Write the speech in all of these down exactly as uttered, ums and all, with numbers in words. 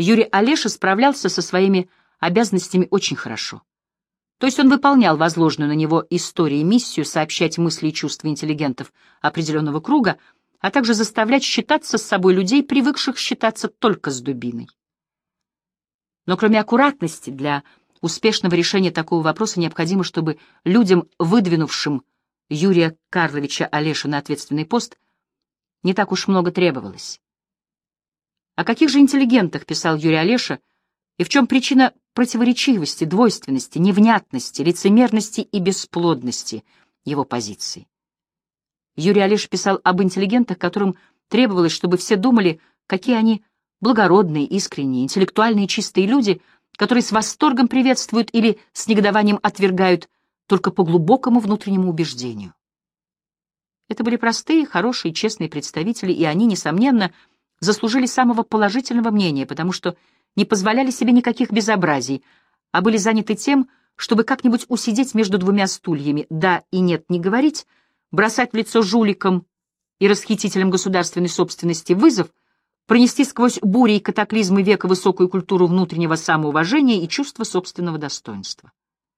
Юрий Олеша справлялся со своими обязанностями очень хорошо. То есть он выполнял возложенную на него историей миссию сообщать мысли и чувства интеллигентов определенного круга, а также заставлять считаться с собой людей, привыкших считаться только с дубиной. Но кроме аккуратности, для успешного решения такого вопроса необходимо, чтобы людям, выдвинувшим Юрия Карловича Олешу на ответственный пост, не так уж много требовалось. О каких же интеллигентах писал Юрий Олеша, и в чем причина противоречивости, двойственности, невнятности, лицемерности и бесплодности его позиции? Юрий Олеша писал об интеллигентах, которым требовалось, чтобы все думали, какие они благородные, искренние, интеллектуальные, чистые люди, которые с восторгом приветствуют или с негодованием отвергают только по глубокому внутреннему убеждению. Это были простые, хорошие, честные представители, и они, несомненно, заслужили самого положительного мнения, потому что не позволяли себе никаких безобразий, а были заняты тем, чтобы как-нибудь усидеть между двумя стульями, да и нет не говорить, бросать в лицо жуликам и расхитителям государственной собственности вызов, пронести сквозь бури и катаклизмы века высокую культуру внутреннего самоуважения и чувства собственного достоинства.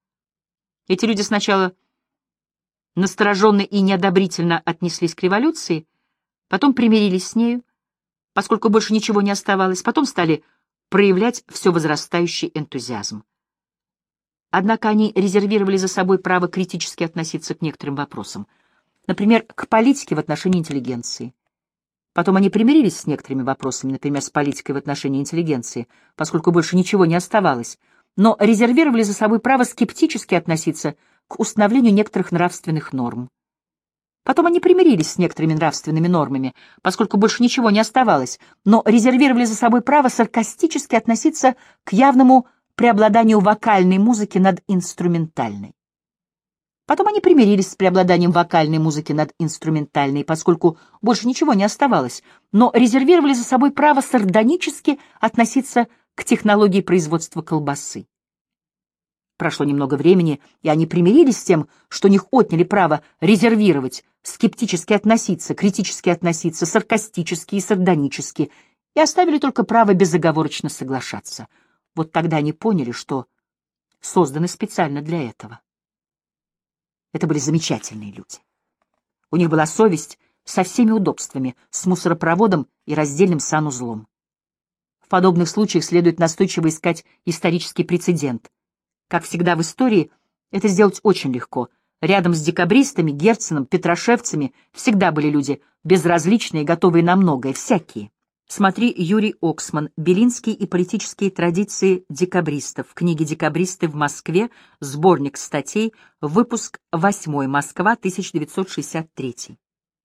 Эти люди сначала настороженно и неодобрительно отнеслись к революции, потом примирились с нею, поскольку больше ничего не оставалось, потом стали проявлять все возрастающий энтузиазм. Однако они резервировали за собой право критически относиться к некоторым вопросам, например, к политике в отношении интеллигенции. Потом они примирились с некоторыми вопросами, например, с политикой в отношении интеллигенции, поскольку больше ничего не оставалось, но резервировали за собой право скептически относиться к установлению некоторых нравственных норм. Потом они примирились с некоторыми нравственными нормами, поскольку больше ничего не оставалось, но резервировали за собой право саркастически относиться к явному преобладанию вокальной музыки над инструментальной. Потом они примирились с преобладанием вокальной музыки над инструментальной, поскольку больше ничего не оставалось, но резервировали за собой право сардонически относиться к технологии производства колбасы. Прошло немного времени, и они примирились с тем, что у них отняли право резервировать, скептически относиться, критически относиться, саркастически и сардонически, и оставили только право безоговорочно соглашаться. Вот тогда они поняли, что созданы специально для этого. Это были замечательные люди. У них была совесть со всеми удобствами, с мусоропроводом и раздельным санузлом. В подобных случаях следует настойчиво искать исторический прецедент. Как всегда в истории, это сделать очень легко. Рядом с декабристами, Герценом, петрошевцами всегда были люди безразличные, готовые на многое, всякие. Смотри Юрий Оксман «Белинские и политические традиции декабристов» в книге «Декабристы в Москве», сборник статей, выпуск восьмой, Москва, тысяча девятьсот шестьдесят третий.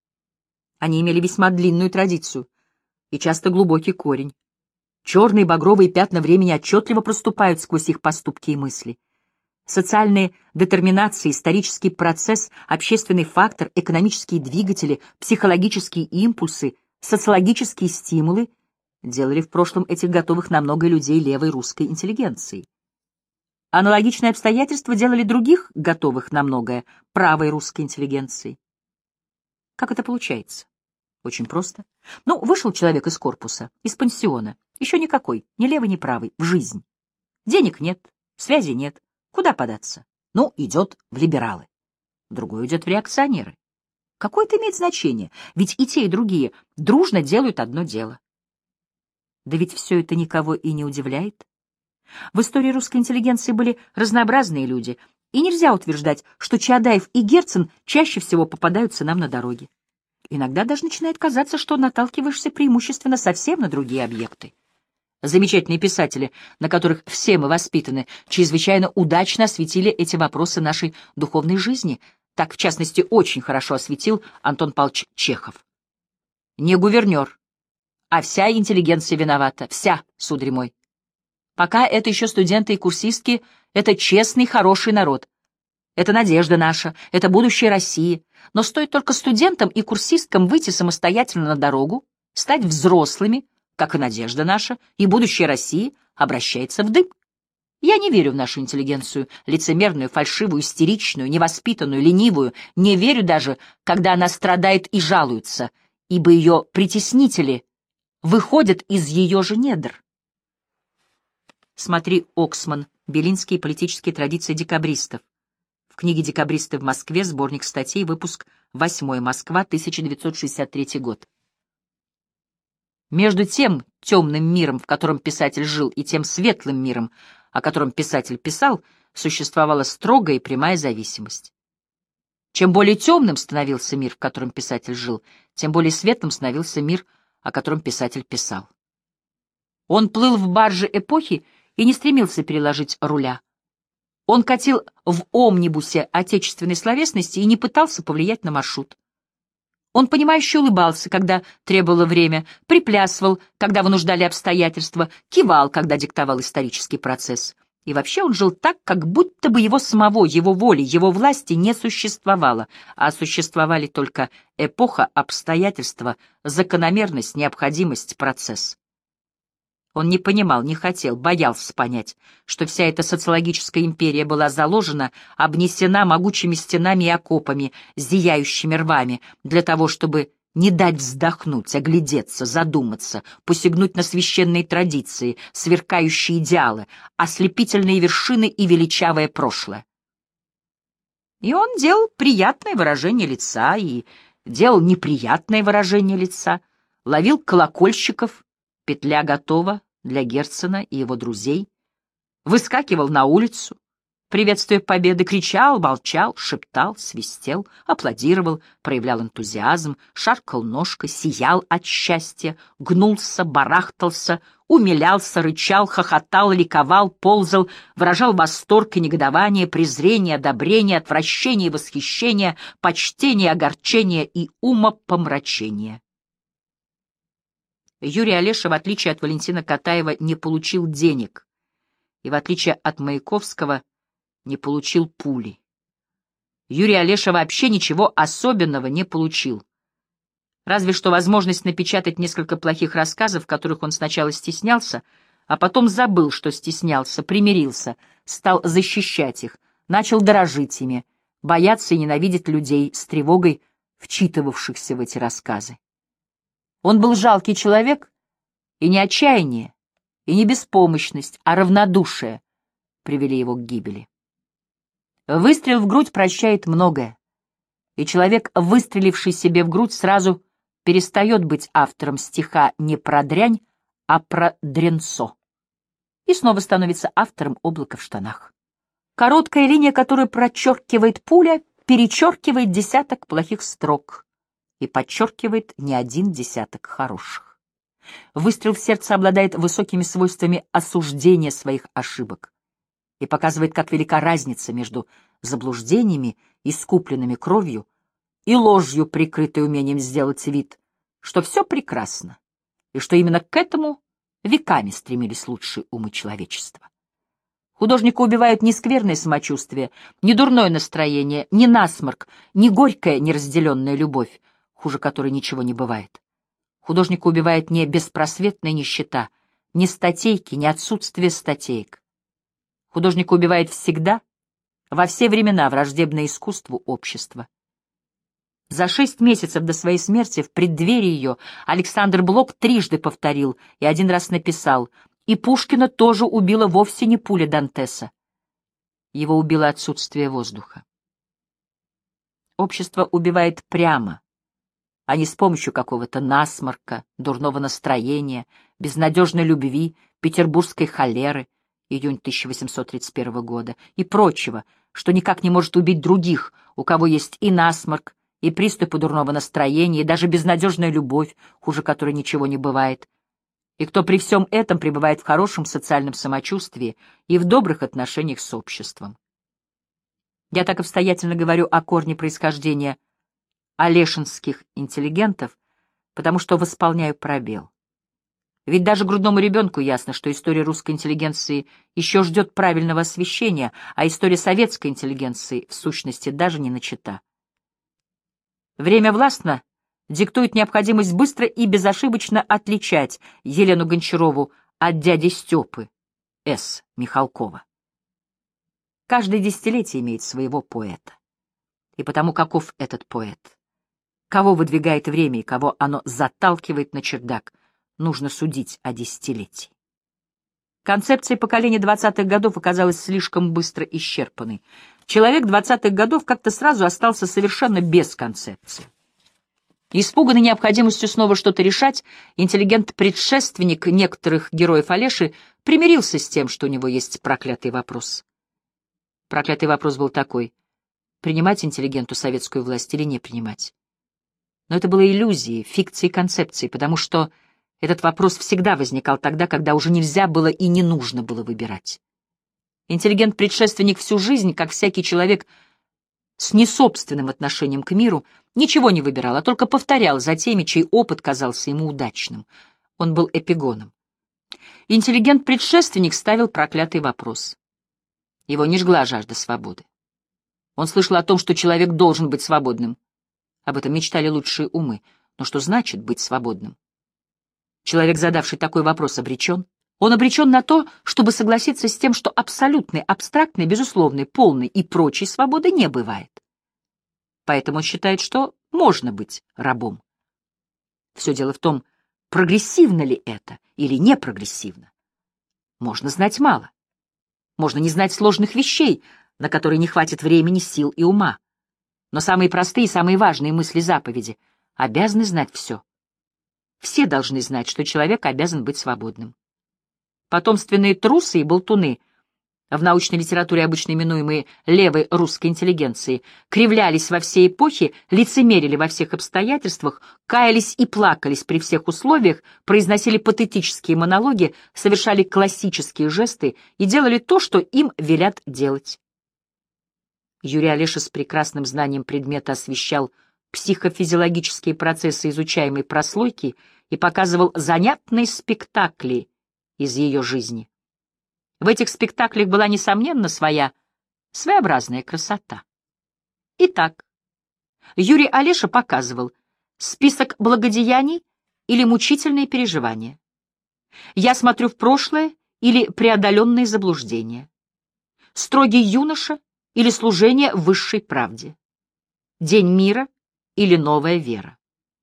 Они имели весьма длинную традицию и часто глубокий корень. Черные багровые пятна времени отчетливо проступают сквозь их поступки и мысли. Социальные детерминации, исторический процесс, общественный фактор, экономические двигатели, психологические импульсы, социологические стимулы делали в прошлом этих готовых на много людей левой русской интеллигенции. Аналогичные обстоятельства делали других готовых на многое правой русской интеллигенции. Как это получается? Очень просто. Ну, вышел человек из корпуса, из пансиона, еще никакой, ни левый, ни правый, в жизнь. Денег нет, связи нет. Куда податься? Ну, идет в либералы. Другой идет в реакционеры. Какое это имеет значение? Ведь и те, и другие дружно делают одно дело. Да ведь все это никого и не удивляет. В истории русской интеллигенции были разнообразные люди, и нельзя утверждать, что Чаадаев и Герцен чаще всего попадаются нам на дороге. Иногда даже начинает казаться, что наталкиваешься преимущественно совсем на другие объекты. Замечательные писатели, на которых все мы воспитаны, чрезвычайно удачно осветили эти вопросы нашей духовной жизни. Так, в частности, очень хорошо осветил Антон Павлович Чехов. Не гувернер, а вся интеллигенция виновата, вся, сударь мой. Пока это еще студенты и курсистки, это честный, хороший народ. Это надежда наша, это будущее России. Но стоит только студентам и курсисткам выйти самостоятельно на дорогу, стать взрослыми, как и надежда наша, и будущее России обращается в дым. Я не верю в нашу интеллигенцию, лицемерную, фальшивую, истеричную, невоспитанную, ленивую. Не верю даже, когда она страдает и жалуется, ибо ее притеснители выходят из ее же недр. Смотри Оксман. Белинские политические традиции декабристов. В книге «Декабристы в Москве», сборник статей, выпуск восьмой, Москва, тысяча девятьсот шестьдесят третий год. Между тем темным миром, в котором писатель жил, и тем светлым миром, о котором писатель писал, существовала строгая и прямая зависимость. Чем более темным становился мир, в котором писатель жил, тем более светлым становился мир, о котором писатель писал. Он плыл в барже эпохи и не стремился переложить руля. Он катил в омнибусе отечественной словесности и не пытался повлиять на маршрут. Он понимающе улыбался, когда требовало время, приплясывал, когда вынуждали обстоятельства, кивал, когда диктовал исторический процесс. И вообще он жил так, как будто бы его самого, его воли, его власти не существовало, а существовали только эпоха, обстоятельства, закономерность, необходимость, процесс. Он не понимал, не хотел, боялся понять, что вся эта социологическая империя была заложена, обнесена могучими стенами и окопами, зияющими рвами, для того, чтобы не дать вздохнуть, оглядеться, задуматься, посягнуть на священные традиции, сверкающие идеалы, ослепительные вершины и величавое прошлое. И он делал приятное выражение лица и делал неприятное выражение лица, ловил колокольщиков, петля готова для Герцена и его друзей, выскакивал на улицу, приветствуя победы, кричал, молчал, шептал, свистел, аплодировал, проявлял энтузиазм, шаркал ножкой, сиял от счастья, гнулся, барахтался, умилялся, рычал, хохотал, ликовал, ползал, выражал восторг и негодование, презрение, одобрение, отвращение и восхищение, почтение, огорчение и умопомрачение. Юрий Олеша, в отличие от Валентина Катаева, не получил денег, и, в отличие от Маяковского, не получил пули. Юрий Олеша вообще ничего особенного не получил. Разве что возможность напечатать несколько плохих рассказов, в которых он сначала стеснялся, а потом забыл, что стеснялся, примирился, стал защищать их, начал дорожить ими, бояться и ненавидеть людей с тревогой, вчитывавшихся в эти рассказы. Он был жалкий человек, и не отчаяние, и не беспомощность, а равнодушие привели его к гибели. Выстрел в грудь прощает многое, и человек, выстреливший себе в грудь, сразу перестает быть автором стиха не про дрянь, а про дрянцо, и снова становится автором «Облака в штанах». Короткая линия, которую прочеркивает пуля, перечеркивает десяток плохих строк и подчеркивает не один десяток хороших. Выстрел в сердце обладает высокими свойствами осуждения своих ошибок и показывает, как велика разница между заблуждениями, искупленными кровью, и ложью, прикрытой умением сделать вид, что все прекрасно, и что именно к этому веками стремились лучшие умы человечества. Художника убивают не скверное самочувствие, не дурное настроение, не насморк, не горькая неразделенная любовь, хуже которой ничего не бывает. Художника убивает не беспросветная нищета, не статейки, не отсутствие статеек. Художника убивает всегда, во все времена, враждебное искусству общества. За шесть месяцев до своей смерти, в преддверии ее, Александр Блок трижды повторил и один раз написал: «И Пушкина тоже убила вовсе не пуля Дантеса. Его убило отсутствие воздуха». Общество убивает прямо, а не с помощью какого-то насморка, дурного настроения, безнадежной любви, петербургской холеры, июнь тысяча восемьсот тридцать первого года, и прочего, что никак не может убить других, у кого есть и насморк, и приступы дурного настроения, и даже безнадежная любовь, хуже которой ничего не бывает, и кто при всем этом пребывает в хорошем социальном самочувствии и в добрых отношениях с обществом. Я так обстоятельно говорю о корне происхождения олешинских интеллигентов, потому что восполняю пробел. Ведь даже грудному ребенку ясно, что история русской интеллигенции еще ждет правильного освещения, а история советской интеллигенции, в сущности, даже не начата. Время властно диктует необходимость быстро и безошибочно отличать Елену Гончарову от дяди Степы, С. Михалкова. Каждое десятилетие имеет своего поэта. И потому каков этот поэт? Кого выдвигает время и кого оно заталкивает на чердак, нужно судить о десятилетии. Концепция поколения двадцатых годов оказалась слишком быстро исчерпанной. Человек двадцатых годов как-то сразу остался совершенно без концепции. Испуганный необходимостью снова что-то решать, интеллигент-предшественник некоторых героев Олеши примирился с тем, что у него есть проклятый вопрос. Проклятый вопрос был такой: принимать интеллигенту советскую власть или не принимать. Но это было иллюзией, фикцией концепции, потому что этот вопрос всегда возникал тогда, когда уже нельзя было и не нужно было выбирать. Интеллигент-предшественник всю жизнь, как всякий человек с несобственным отношением к миру, ничего не выбирал, а только повторял за теми, чей опыт казался ему удачным. Он был эпигоном. Интеллигент-предшественник ставил проклятый вопрос. Его не жгла жажда свободы. Он слышал о том, что человек должен быть свободным. Об этом мечтали лучшие умы. Но что значит быть свободным? Человек, задавший такой вопрос, обречен. Он обречен на то, чтобы согласиться с тем, что абсолютной, абстрактной, безусловной, полной и прочей свободы не бывает. Поэтому он считает, что можно быть рабом. Все дело в том, прогрессивно ли это или не прогрессивно. Можно знать мало. Можно не знать сложных вещей, на которые не хватит времени, сил и ума. Но самые простые и самые важные мысли заповеди обязаны знать все. Все должны знать, что человек обязан быть свободным. Потомственные трусы и болтуны, в научной литературе обычно именуемые левой русской интеллигенцией, кривлялись во все эпохи, лицемерили во всех обстоятельствах, каялись и плакались при всех условиях, произносили патетические монологи, совершали классические жесты и делали то, что им велят делать. Юрий Олеша с прекрасным знанием предмета освещал психофизиологические процессы изучаемой прослойки и показывал занятные спектакли из ее жизни. В этих спектаклях была, несомненно, своя своеобразная красота. Итак, Юрий Олеша показывал список благодеяний или мучительные переживания. Я смотрю в прошлое или преодоленные заблуждения. Строгий юноша или служение высшей правде. День мира или новая вера.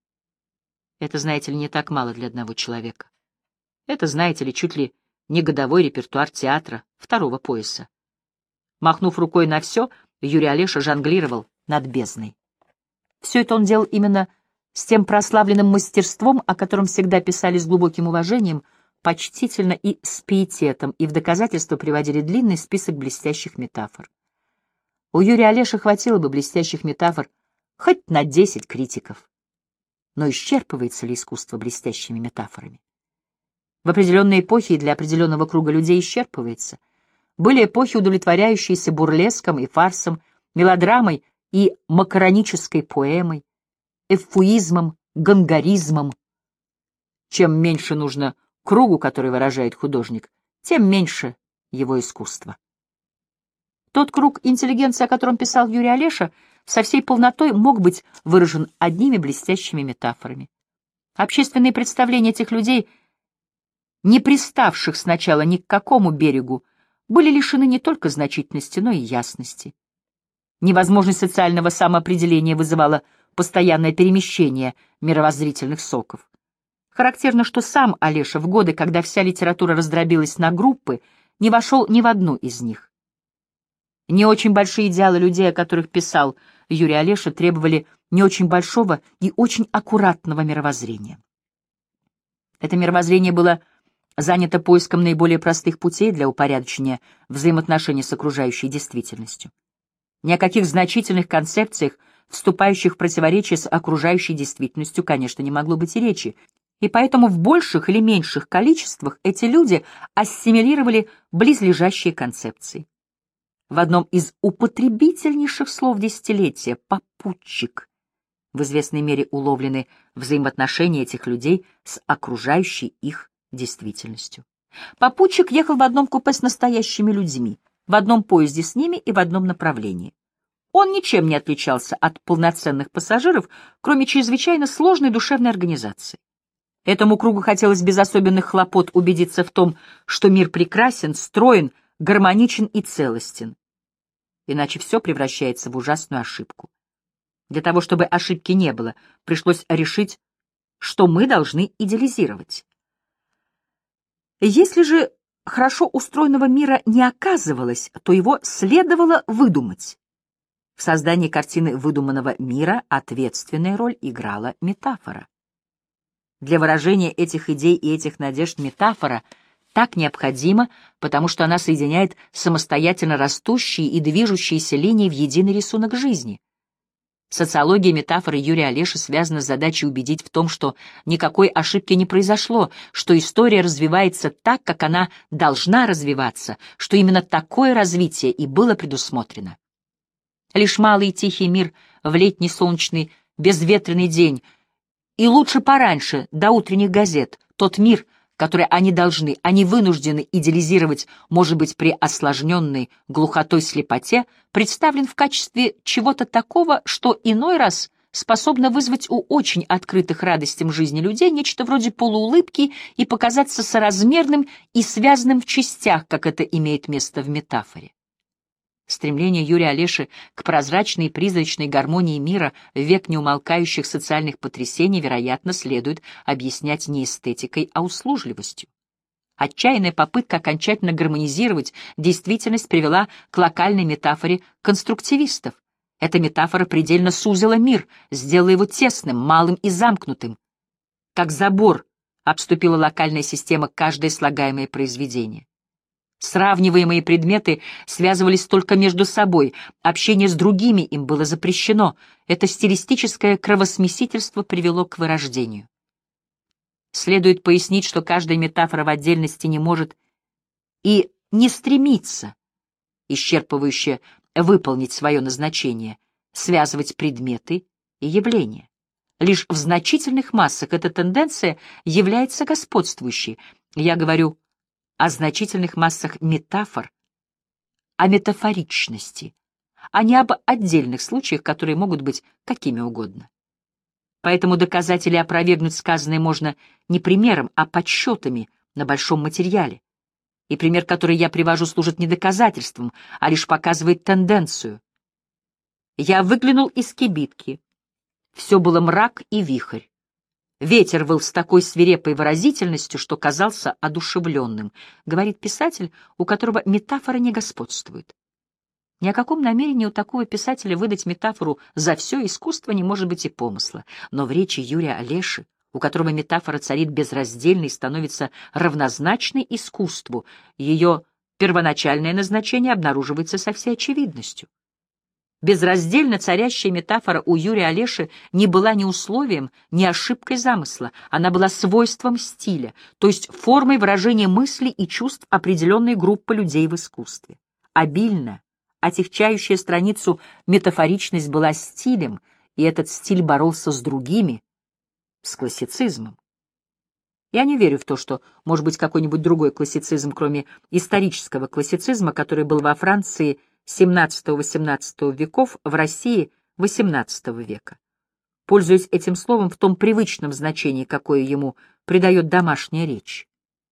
Это, знаете ли, не так мало для одного человека. Это, знаете ли, чуть ли не годовой репертуар театра второго пояса. Махнув рукой на все, Юрий Олеша жонглировал над бездной. Все это он делал именно с тем прославленным мастерством, о котором всегда писали с глубоким уважением, почтительно и с пиететом, и в доказательство приводили длинный список блестящих метафор. У Юрия Олеши хватило бы блестящих метафор хоть на десять критиков. Но исчерпывается ли искусство блестящими метафорами? В определенной эпохе и для определенного круга людей исчерпывается. Были эпохи, удовлетворяющиеся бурлеском и фарсом, мелодрамой и макаронической поэмой, эвфуизмом, гангаризмом. Чем меньше нужно кругу, который выражает художник, тем меньше его искусства. Тот круг интеллигенции, о котором писал Юрий Олеша, со всей полнотой мог быть выражен одними блестящими метафорами. Общественные представления этих людей, не приставших сначала ни к какому берегу, были лишены не только значительности, но и ясности. Невозможность социального самоопределения вызывала постоянное перемещение мировоззрительных соков. Характерно, что сам Олеша в годы, когда вся литература раздробилась на группы, не вошел ни в одну из них. Не очень большие идеалы людей, о которых писал Юрий Олеша, требовали не очень большого и очень аккуратного мировоззрения. Это мировоззрение было занято поиском наиболее простых путей для упорядочения взаимоотношений с окружающей действительностью. Ни о каких значительных концепциях, вступающих в противоречие с окружающей действительностью, конечно, не могло быть и речи, и поэтому в больших или меньших количествах эти люди ассимилировали близлежащие концепции. В одном из употребительнейших слов десятилетия «попутчик» в известной мере уловлены взаимоотношения этих людей с окружающей их действительностью. Попутчик ехал в одном купе с настоящими людьми, в одном поезде с ними и в одном направлении. Он ничем не отличался от полноценных пассажиров, кроме чрезвычайно сложной душевной организации. Этому кругу хотелось без особенных хлопот убедиться в том, что мир прекрасен, строен, гармоничен и целостен. Иначе все превращается в ужасную ошибку. Для того, чтобы ошибки не было, пришлось решить, что мы должны идеализировать. Если же хорошо устроенного мира не оказывалось, то его следовало выдумать. В создании картины выдуманного мира ответственная роль играла метафора. Для выражения этих идей и этих надежд метафора так необходима, потому что она соединяет самостоятельно растущие и движущиеся линии в единый рисунок жизни. Социология метафоры Юрия Олеши связана с задачей убедить в том, что никакой ошибки не произошло, что история развивается так, как она должна развиваться, что именно такое развитие и было предусмотрено. Лишь малый и тихий мир в летний солнечный безветренный день, и лучше пораньше, до утренних газет, тот мир, который они должны, они вынуждены идеализировать, может быть, при осложненной глухотой слепоте, представлен в качестве чего-то такого, что иной раз способно вызвать у очень открытых радостям жизни людей нечто вроде полуулыбки и показаться соразмерным и связанным в частях, как это имеет место в метафоре. Стремление Юрия Олеши к прозрачной и призрачной гармонии мира в век неумолкающих социальных потрясений, вероятно, следует объяснять не эстетикой, а услужливостью. Отчаянная попытка окончательно гармонизировать действительность привела к локальной метафоре конструктивистов. Эта метафора предельно сузила мир, сделала его тесным, малым и замкнутым. Как забор обступила локальная система каждое слагаемое произведение. Сравниваемые предметы связывались только между собой, общение с другими им было запрещено. Это стилистическое кровосмесительство привело к вырождению. Следует пояснить, что каждая метафора в отдельности не может и не стремится исчерпывающе выполнить свое назначение, связывать предметы и явления. Лишь в значительных массах эта тенденция является господствующей. Я говорю о значительных массах метафор, о метафоричности, а не об отдельных случаях, которые могут быть какими угодно. Поэтому доказать или опровергнуть сказанное можно не примером, а подсчетами на большом материале. И пример, который я привожу, служит не доказательством, а лишь показывает тенденцию. Я выглянул из кибитки. Все было мрак и вихрь. Ветер выл с такой свирепой выразительностью, что казался одушевленным, говорит писатель, у которого метафора не господствует. Ни о каком намерении у такого писателя выдать метафору за все искусство не может быть и помысла. Но в речи Юрия Олеши, у которого метафора царит безраздельно и становится равнозначной искусству, ее первоначальное назначение обнаруживается со всей очевидностью. Безраздельно царящая метафора у Юрия Олеши не была ни условием, ни ошибкой замысла, она была свойством стиля, то есть формой выражения мыслей и чувств определенной группы людей в искусстве. Обильная, отягчающая страницу метафоричность была стилем, и этот стиль боролся с другими, с классицизмом. Я не верю в то, что может быть какой-нибудь другой классицизм, кроме исторического классицизма, который был во Франции семнадцатого-восемнадцатого веков, в России восемнадцатого века. Пользуясь этим словом в том привычном значении, какое ему придает домашняя речь.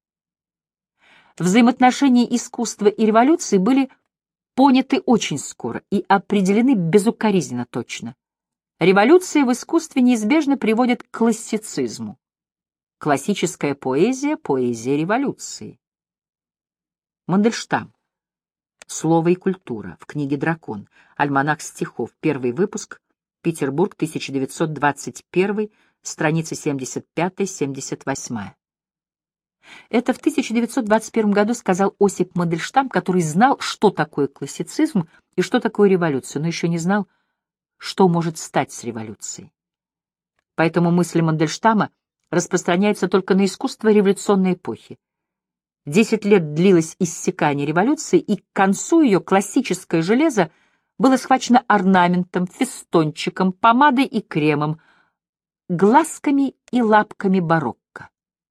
Взаимоотношения искусства и революции были поняты очень скоро и определены безукоризненно точно. Революция в искусстве неизбежно приводит к классицизму. Классическая поэзия — поэзия революции. Мандельштам. Слово и культура. В книге «Дракон». Альманах стихов. Первый выпуск. Петербург, тысяча девятьсот двадцать первый, страницы семьдесят пятая — семьдесят восьмая. Это в тысяча девятьсот двадцать первом году сказал Осип Мандельштам, который знал, что такое классицизм и что такое революция, но еще не знал, что может стать с революцией. Поэтому мысли Мандельштама распространяются только на искусство революционной эпохи. Десять лет длилось иссякание революции, и к концу ее классическое железо было схвачено орнаментом, фестончиком, помадой и кремом, глазками и лапками барокко.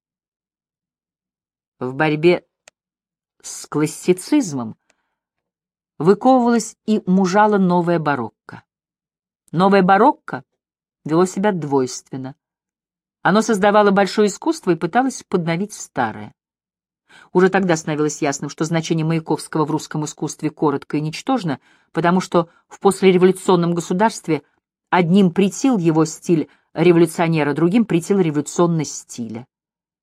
В борьбе с классицизмом выковывалось и мужало новое барокко. Новое барокко вело себя двойственно. Оно создавало большое искусство и пыталось подновить старое. Уже тогда становилось ясным, что значение Маяковского в русском искусстве коротко и ничтожно, потому что в послереволюционном государстве одним претил его стиль революционера, другим претил революционность стиля.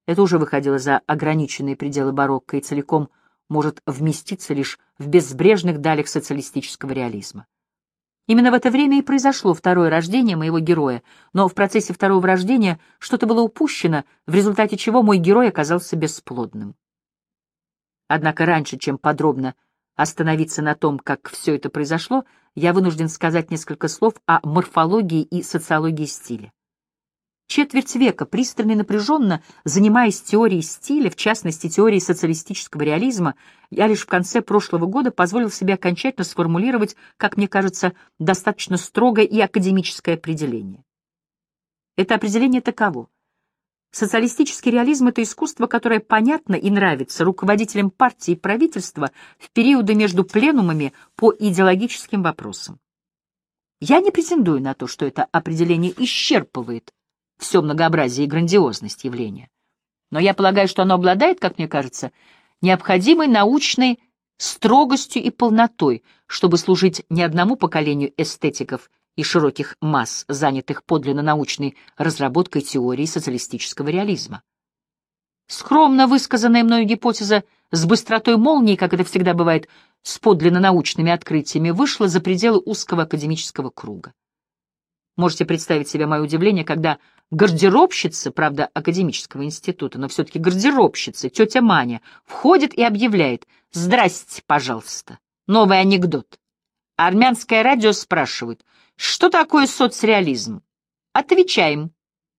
Это уже выходило за ограниченные пределы барокко и целиком может вместиться лишь в безбрежных далях социалистического реализма. Именно в это время и произошло второе рождение моего героя, но в процессе второго рождения что-то было упущено, в результате чего мой герой оказался бесплодным. Однако раньше, чем подробно остановиться на том, как все это произошло, я вынужден сказать несколько слов о морфологии и социологии стиля. Четверть века, пристально и напряженно занимаясь теорией стиля, в частности теорией социалистического реализма, я лишь в конце прошлого года позволил себе окончательно сформулировать, как мне кажется, достаточно строгое и академическое определение. Это определение таково. Социалистический реализм — это искусство, которое понятно и нравится руководителям партии и правительства в периоды между пленумами по идеологическим вопросам. Я не претендую на то, что это определение исчерпывает все многообразие и грандиозность явления. Но я полагаю, что оно обладает, как мне кажется, необходимой научной строгостью и полнотой, чтобы служить не одному поколению эстетиков и широких масс, занятых подлинно научной разработкой теории социалистического реализма. Скромно высказанная мною гипотеза с быстротой молнии, как это всегда бывает с подлинно научными открытиями, вышла за пределы узкого академического круга. Можете представить себе мое удивление, когда гардеробщица, правда, академического института, но все-таки гардеробщица, тетя Маня, входит и объявляет: «Здрасте, пожалуйста, новый анекдот». Армянское радио спрашивает: «Что такое соцреализм?» Отвечаем.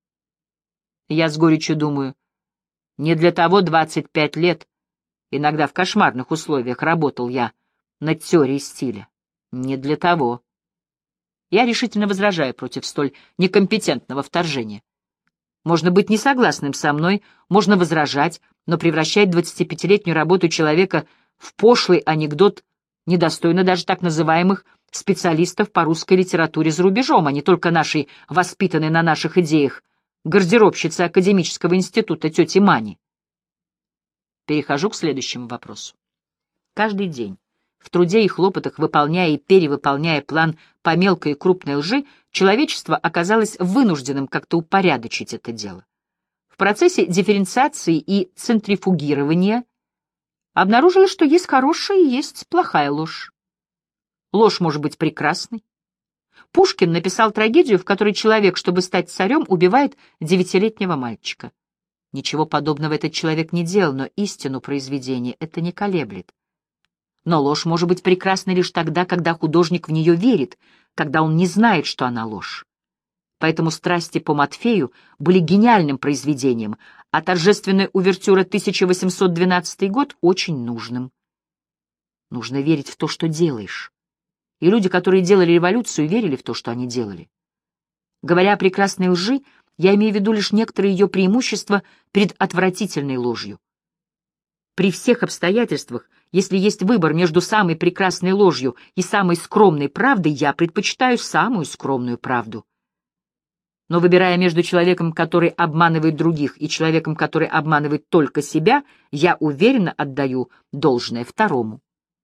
Я с горечью думаю, не для того двадцать пять лет, иногда в кошмарных условиях, работал я над теорией стиля. Не для того. Я решительно возражаю против столь некомпетентного вторжения. Можно быть не согласным со мной, можно возражать, но превращать двадцатипятилетнюю работу человека в пошлый анекдот недостойно даже так называемых специалистов по русской литературе за рубежом, а не только нашей, воспитанной на наших идеях, гардеробщицы академического института тети Мани. Перехожу к следующему вопросу. Каждый день, в труде и хлопотах, выполняя и перевыполняя план по мелкой и крупной лжи, человечество оказалось вынужденным как-то упорядочить это дело. В процессе дифференциации и центрифугирования обнаружилось, что есть хорошая и есть плохая ложь. Ложь может быть прекрасной. Пушкин написал трагедию, в которой человек, чтобы стать царем, убивает девятилетнего мальчика. Ничего подобного этот человек не делал, но истину произведения это не колеблет. Но ложь может быть прекрасной лишь тогда, когда художник в нее верит, когда он не знает, что она ложь. Поэтому «Страсти по Матфею» были гениальным произведением, а торжественная увертюра тысяча восемьсот двенадцатый год — очень нужным. Нужно верить в то, что делаешь. И люди, которые делали революцию, верили в то, что они делали. Говоря о прекрасной лжи, я имею в виду лишь некоторые ее преимущества перед отвратительной ложью. При всех обстоятельствах, если есть выбор между самой прекрасной ложью и самой скромной правдой, я предпочитаю самую скромную правду. Но выбирая между человеком, который обманывает других, и человеком, который обманывает только себя, я уверенно отдаю должное второму.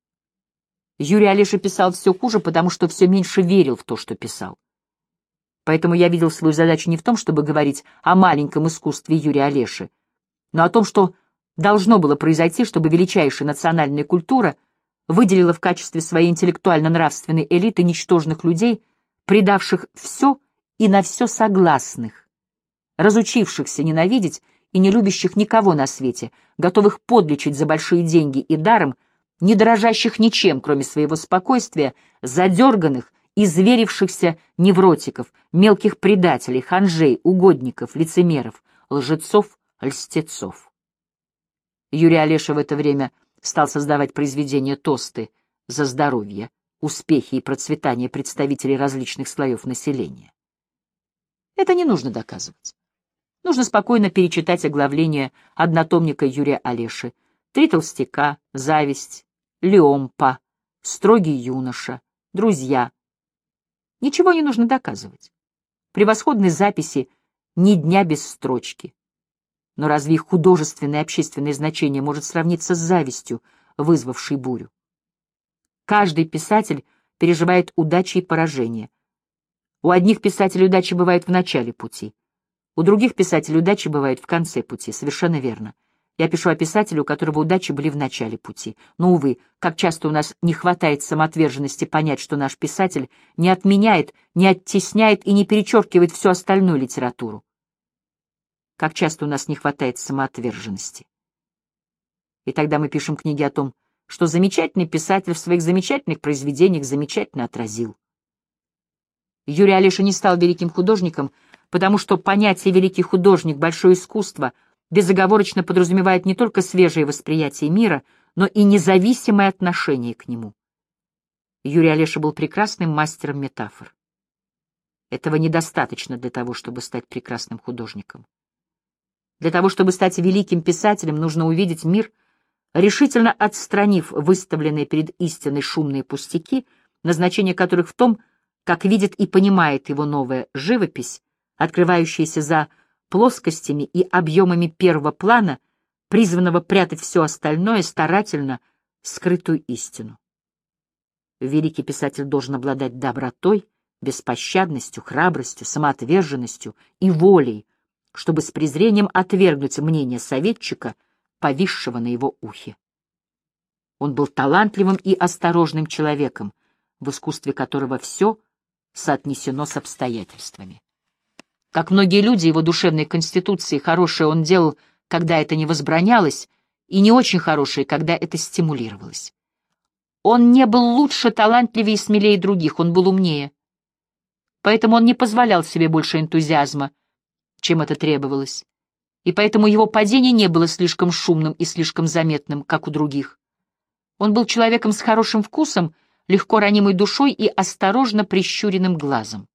Юрий Олеша писал все хуже, потому что все меньше верил в то, что писал. Поэтому я видел свою задачу не в том, чтобы говорить о маленьком искусстве Юрия Олеши, но о том, что должно было произойти, чтобы величайшая национальная культура выделила в качестве своей интеллектуально-нравственной элиты ничтожных людей, предавших все и на все согласных, разучившихся ненавидеть и не любящих никого на свете, готовых подлечить за большие деньги и даром, не дорожащих ничем, кроме своего спокойствия, задерганных, изверившихся невротиков, мелких предателей, ханжей, угодников, лицемеров, лжецов, льстецов. Юрий Олеша в это время стал создавать произведения тосты за здоровье, успехи и процветание представителей различных слоев населения. Это не нужно доказывать. Нужно спокойно перечитать оглавление однотомника Юрия Олеши: «Три толстяка», «Зависть», «Леомпа», «Строгий юноша», «Друзья». Ничего не нужно доказывать. Превосходные записи ни дня без строчки. Но разве их художественное и общественное значение может сравниться с завистью, вызвавшей бурю? Каждый писатель переживает удачи и поражения. У одних писателей удача бывает в начале пути, У других писателей удача бывает в конце пути, совершенно верно. Я пишу о писателе, у которого удачи были в начале пути. Но, увы, как часто у нас не хватает самоотверженности понять, что наш писатель не отменяет, не оттесняет и не перечеркивает всю остальную литературу. Как часто у нас не хватает самоотверженности. И тогда мы пишем книги о том, что замечательный писатель в своих замечательных произведениях замечательно отразил. Юрий Олеша не стал великим художником, потому что понятие «великий художник», «большое искусство» безоговорочно подразумевает не только свежее восприятие мира, но и независимое отношение к нему. Юрий Олеша был прекрасным мастером метафор. Этого недостаточно для того, чтобы стать прекрасным художником. Для того, чтобы стать великим писателем, нужно увидеть мир, решительно отстранив выставленные перед истиной шумные пустяки, назначение которых в том, как видит и понимает его новая живопись, открывающаяся за плоскостями и объемами первого плана, призванного прятать все остальное, старательно скрытую истину. Великий писатель должен обладать добротой, беспощадностью, храбростью, самоотверженностью и волей, чтобы с презрением отвергнуть мнение советчика, повисшего на его ухе. Он был талантливым и осторожным человеком, в искусстве которого все соотнесено с обстоятельствами. Как многие люди, его душевной конституции хорошее он делал, когда это не возбранялось, и не очень хорошее, когда это стимулировалось. Он не был лучше, талантливее и смелее других, он был умнее. Поэтому он не позволял себе больше энтузиазма, чем это требовалось, и поэтому его падение не было слишком шумным и слишком заметным, как у других. Он был человеком с хорошим вкусом, легко ранимой душой и осторожно прищуренным глазом.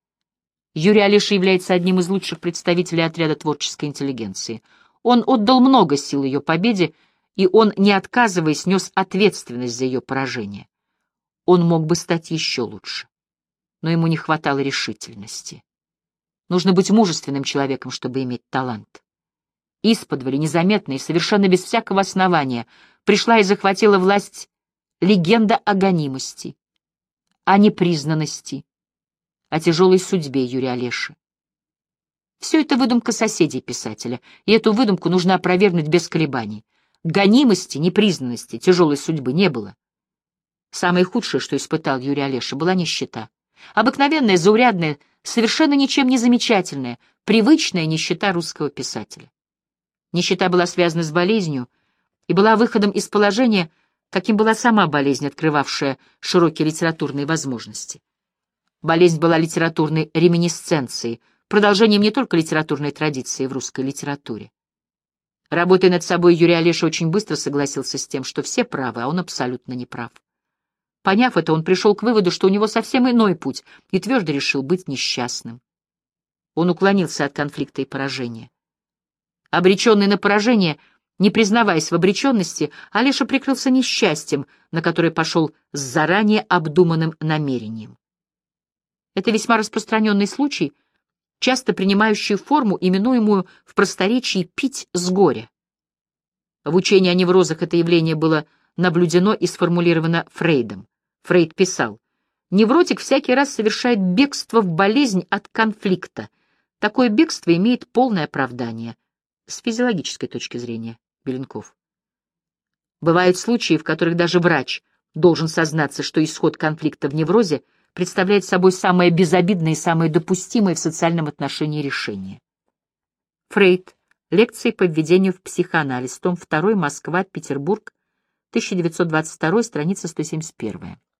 Юрий Олеша является одним из лучших представителей отряда творческой интеллигенции. Он отдал много сил ее победе, и он, не отказываясь, нес ответственность за ее поражение. Он мог бы стать еще лучше, но ему не хватало решительности. Нужно быть мужественным человеком, чтобы иметь талант. Исподволь, незаметно и совершенно без всякого основания пришла и захватила власть легенда о гонимости, о непризнанности, о тяжелой судьбе Юрия Олеши. Все это выдумка соседей писателя, и эту выдумку нужно опровергнуть без колебаний. Гонимости, непризнанности, тяжелой судьбы не было. Самое худшее, что испытал Юрий Олеша, была нищета. Обыкновенная, заурядная, совершенно ничем не замечательная, привычная нищета русского писателя. Нищета была связана с болезнью и была выходом из положения, каким была сама болезнь, открывавшая широкие литературные возможности. Болезнь была литературной реминисценцией, продолжением не только литературной традиции в русской литературе. Работая над собой, Юрий Олеша очень быстро согласился с тем, что все правы, а он абсолютно не прав. Поняв это, он пришел к выводу, что у него совсем иной путь, и твердо решил быть несчастным. Он уклонился от конфликта и поражения. Обреченный на поражение, не признаваясь в обреченности, Олеша прикрылся несчастьем, на которое пошел с заранее обдуманным намерением. Это весьма распространенный случай, часто принимающий форму, именуемую в просторечии «пить с горя». В учении о неврозах это явление было наблюдено и сформулировано Фрейдом. Фрейд писал: «Невротик всякий раз совершает бегство в болезнь от конфликта. Такое бегство имеет полное оправдание». С физиологической точки зрения, Беленков. Бывают случаи, в которых даже врач должен сознаться, что исход конфликта в неврозе представляет собой самое безобидное и самое допустимое в социальном отношении решение. Фрейд. Лекции по введению в психоанализ. Том два. Москва. Петербург. тысяча девятьсот двадцать два. Страница сто семьдесят один.